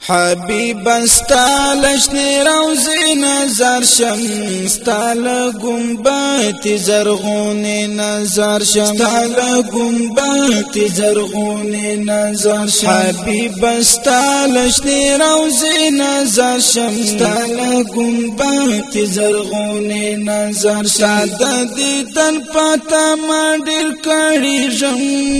حبیب استالشنی روزی نظر شم ستال گنبت زرغونی نظر شم ستال گنبت زرغونی نظر شم حبیب استالشنی روزی نظر شم ستال گنبت زرغونی نظر شم ستاد دیدن پتا ما ډیر کړي ژم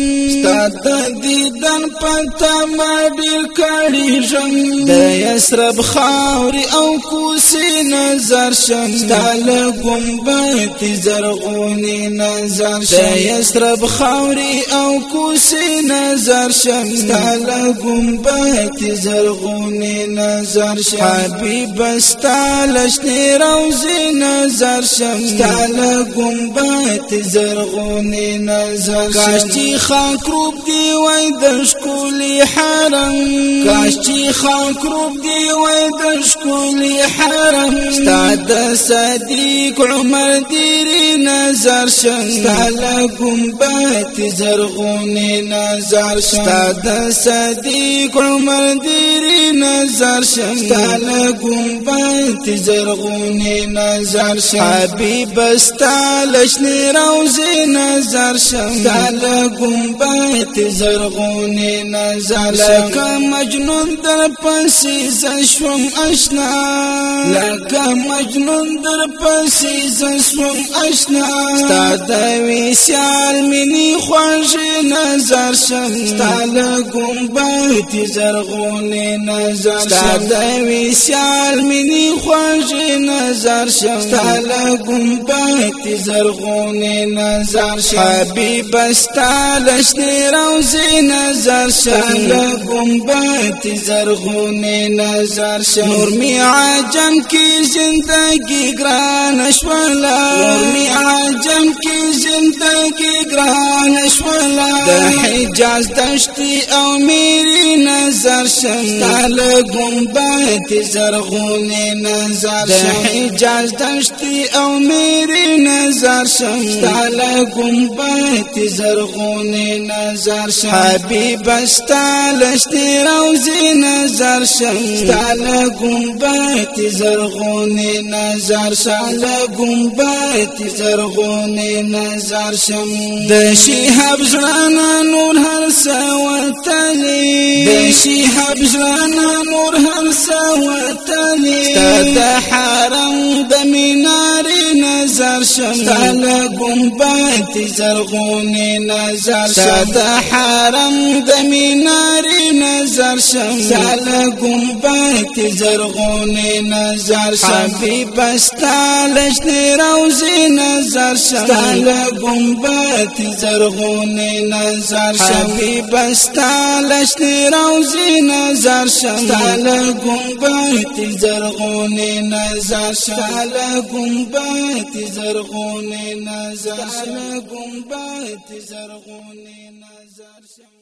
ستاد دیدن پتا ما ډیر کړي ژم د یسرب خاوري او کوسي نظر شم ستاله گنبت زرغونی نظر شم د یسرب خاوري او کوسي نظر شم ستاله گنبت زرغونی نظر شم حبیب استاله شنی روزي نظر شم ستاله گنبت زرغونی نظر شم کاشتي خاک روب دی وای د شکولي حرم کاشتي خاک روب دی وای د شکولي حرم ستاد صدیق عمر دیری نظر شم ستاله گنبت زرغونی نظر شم ستاد صدیق عمر دیری نظر شم ستاله گنبت زرغونی نظر شم حبیب استاله شنی روزي نظر شم ستاله گنبت زرغونی نظر شم لکه مجنون در پسی زشوم اشنا لکه مجنون در پسی زشوم اشنا ستاد ویسال منی خوش نظر شم ستاله گنبت زرغونی نظر شم ستاد ویسال منی خوش نظر شم ستاله گنبت زرغونی نظر شم حبیب استاله شنی روزي نظر شم ستاله گنبت زرغونی نظر شم نور می عجم کی زندگی گران شولا نور می عجم کی زندگی گران شولا د حجاز دشتی او میری نظر شم ستاله گنبت زرغونی نظر شم د حجاز دشتی او میری نظر شم ستاله گنبت زرغونی نظر شم حبیب استاله شنی روزي نظر شم ستاله گنبت زرغونی نظر شم ستاله گنبت زرغونی نظر شم د شهاب زړه نور هر سوتلی د شهاب زړه نور هر سوتلی ستاد حرم د مینار نظر شم ستاله گنبت زرغونی نظر شم ستاد حرم د مینار نظر شم ستاله گنبت زرغونی نظر شم حبیب استاله شنی روزي نظر شم ستاله گنبت زرغونی نظر شم حبیب استاله شنی روزي نظر شم ستاله گنبت زرغونی نظر شم ستاله گنبت زرغونی نظر شم ستاله گنبت زرغونی نظر شم